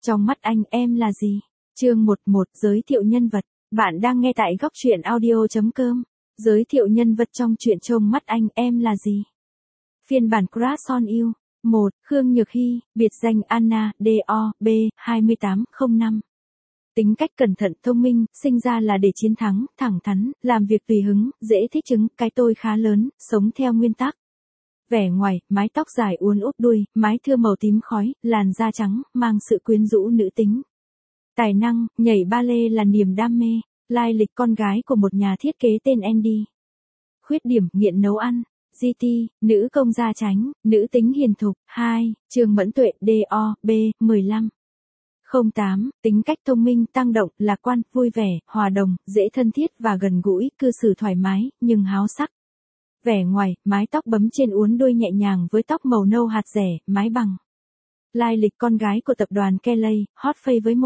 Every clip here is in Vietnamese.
Trong mắt anh em là gì? Chương 11 giới thiệu nhân vật. Bạn đang nghe tại góc truyện audio.com. Giới thiệu nhân vật trong truyện Trong mắt anh em là gì? Phiên bản Crush on You. 1. Khương Nhược Hy, biệt danh Anna, D.O.B. 2805. Tính cách cẩn thận thông minh, sinh ra là để chiến thắng, thẳng thắn, làm việc tùy hứng, dễ thích ứng, cái tôi khá lớn, sống theo nguyên tắc. Vẻ ngoài, mái tóc dài uốn út đuôi, mái thưa màu tím khói, làn da trắng, mang sự quyến rũ nữ tính. Tài năng, nhảy ballet là niềm đam mê, lai lịch con gái của một nhà thiết kế tên Andy. Khuyết điểm, nghiện nấu ăn. GT, nữ công gia chánh, nữ tính hiền thục. 2. Trương Mẫn Tuệ, D.O.B. 15. 08. Tính cách thông minh, tăng động, lạc quan, vui vẻ, hòa đồng, dễ thân thiết và gần gũi, cư xử thoải mái, nhưng háo sắc. Vẻ ngoài, mái tóc bấm trên uốn đuôi nhẹ nhàng với tóc màu nâu hạt rẻ, mái bằng. Lai lịch con gái của tập đoàn Kelly, hot face với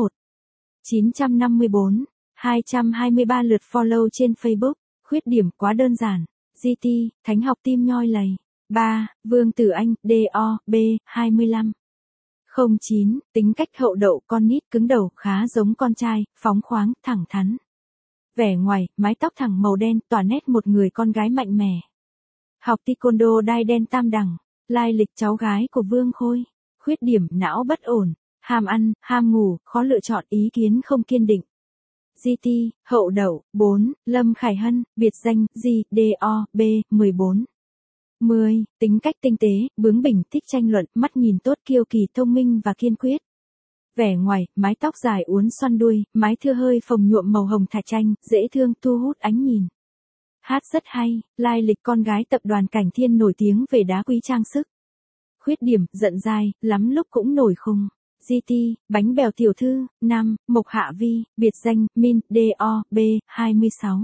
223 lượt follow trên Facebook. Khuyết điểm quá đơn giản. GT, thánh học tim nhoi lầy. 3. Vương Tử Anh, D.O.B. 25. 09. Tính cách hậu đậu, con nít, cứng đầu, khá giống con trai, phóng khoáng, thẳng thắn. Vẻ ngoài, mái tóc thẳng màu đen, tỏa nét một người con gái mạnh mẽ. Học taekwondo đai đen tam đẳng. Lai lịch cháu gái của Vương Khôi. Khuyết điểm, não bất ổn, ham ăn, ham ngủ, khó lựa chọn, ý kiến không kiên định. GT, hậu đậu. 4. Lâm Khải Hân, biệt danh G.D.O.B. 14. 10. Tính cách tinh tế, bướng bỉnh, thích tranh luận, mắt nhìn tốt, kiêu kỳ, thông minh và kiên quyết. Vẻ ngoài, mái tóc dài uốn xoăn đuôi, mái thưa hơi phồng nhuộm màu hồng thạch chanh, dễ thương, thu hút ánh nhìn. Hát rất hay, lai lịch con gái tập đoàn Cảnh Thiên nổi tiếng về đá quý trang sức. Khuyết điểm, giận dai, lắm lúc cũng nổi khùng. GT, bánh bèo tiểu thư. 5. Mộc Hạ Vi, biệt danh Min, D.O.B. 26.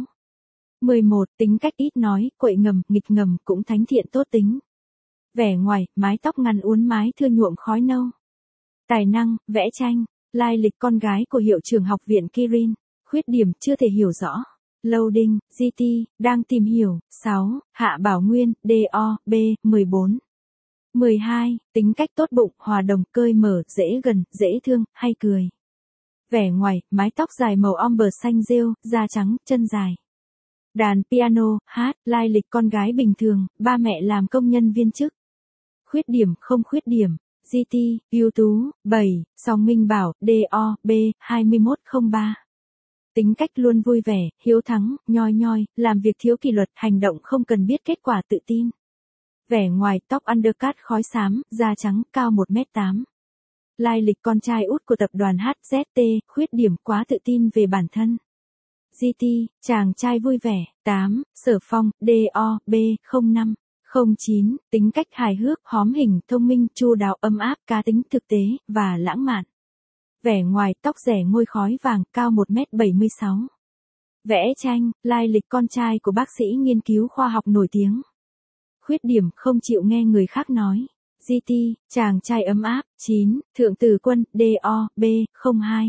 11. Tính cách ít nói, quậy ngầm, nghịch ngầm, cũng thánh thiện tốt tính. Vẻ ngoài, mái tóc ngắn uốn mái thưa nhuộm khói nâu. Tài năng, vẽ tranh. Lai lịch con gái của hiệu trưởng học viện Kirin. Khuyết điểm, chưa thể hiểu rõ. Loading, GT, đang tìm hiểu. 6. Hạ Bảo Nguyên, D.O.B. 14. 12. Tính cách tốt bụng, hòa đồng, cởi mở, dễ gần, dễ thương, hay cười. Vẻ ngoài, mái tóc dài màu ombre xanh rêu, da trắng, chân dài. Đàn piano, hát, lai lịch con gái bình thường, ba mẹ làm công nhân viên chức. Khuyết điểm, không khuyết điểm. GT, ưu tú. 7. Song Minh Bảo, D.O.B. 2103. Tính cách luôn vui vẻ, hiếu thắng, nhoi nhoi, làm việc thiếu kỷ luật, hành động không cần biết kết quả, tự tin. Vẻ ngoài, tóc undercut khói xám, da trắng, cao 1m8. Lai lịch con trai út của tập đoàn HZT, khuyết điểm quá tự tin về bản thân. GT, chàng trai vui vẻ. 8. Sở Phong, D.O.B. 05. 09. Tính cách hài hước, hóm hình, thông minh, chu đáo, ấm áp, cá tính, thực tế, và lãng mạn. Vẻ ngoài, tóc rẻ ngôi khói vàng, cao 1m76. Vẽ tranh, lai lịch con trai của bác sĩ nghiên cứu khoa học nổi tiếng. Khuyết điểm, không chịu nghe người khác nói. GT, chàng trai ấm áp. 9. Thượng Tử Quân, D.O.B. 02.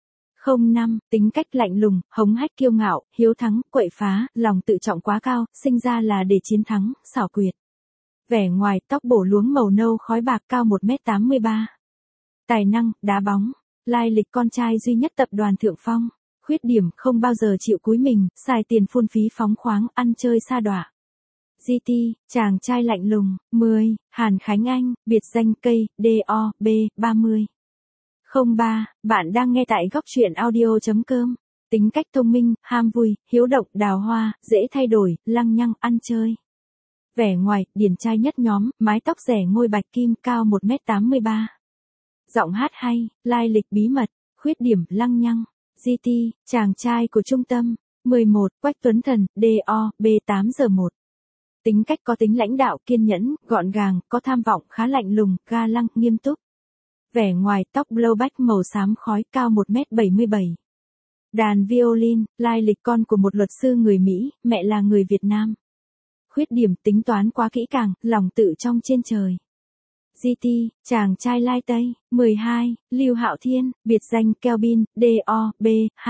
05. Tính cách lạnh lùng, hống hách, kiêu ngạo, hiếu thắng, quậy phá, lòng tự trọng quá cao, sinh ra là để chiến thắng, xảo quyệt. Vẻ ngoài, tóc bổ luống màu nâu khói bạc, cao 1m83. Tài năng, đá bóng. Lai lịch con trai duy nhất tập đoàn Thượng Phong. Khuyết điểm, không bao giờ chịu cúi mình, xài tiền phung phí phóng khoáng, ăn chơi sa đọa. GT, chàng trai lạnh lùng. 10. Hàn Khánh Anh, biệt danh Cây, D.O.B. 30. 03. Bạn đang nghe tại góc truyện audio.com. Tính cách thông minh, ham vui, hiếu động, đào hoa, dễ thay đổi, lăng nhăng, ăn chơi. Vẻ ngoài, điển trai nhất nhóm, mái tóc rẻ ngôi bạch kim, cao 1m83. Giọng hát hay, lai lịch bí mật. Khuyết điểm, lăng nhăng. GT, chàng trai của trung tâm. 11. Quách Tuấn Thần, D.O.B. 8/1. Tính cách có tính lãnh đạo, kiên nhẫn, gọn gàng, có tham vọng, khá lạnh lùng, ga lăng, nghiêm túc. Vẻ ngoài, tóc blowback màu xám khói, cao 1m77. Đàn violin, lai lịch con của một luật sư người Mỹ, mẹ là người Việt Nam. Khuyết điểm, tính toán quá kỹ càng, lòng tự trong trên trời. GT, chàng trai lai Tây. 12. Lưu Hạo Thiên, biệt danh Kelvin, D.O.B.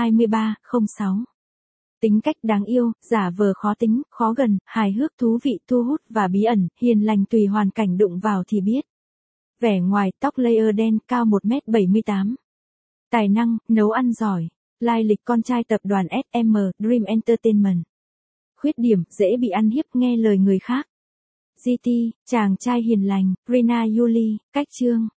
2306. Tính cách đáng yêu, giả vờ khó tính, khó gần, hài hước, thú vị, thu hút và bí ẩn, hiền lành, tùy hoàn cảnh đụng vào thì biết. Vẻ ngoài, tóc layer đen, cao 1m78. Tài năng, nấu ăn giỏi. Lai lịch con trai tập đoàn SM, Dream Entertainment. Khuyết điểm, dễ bị ăn hiếp nghe lời người khác. GT, chàng trai hiền lành. Rina Yuli, cách chương.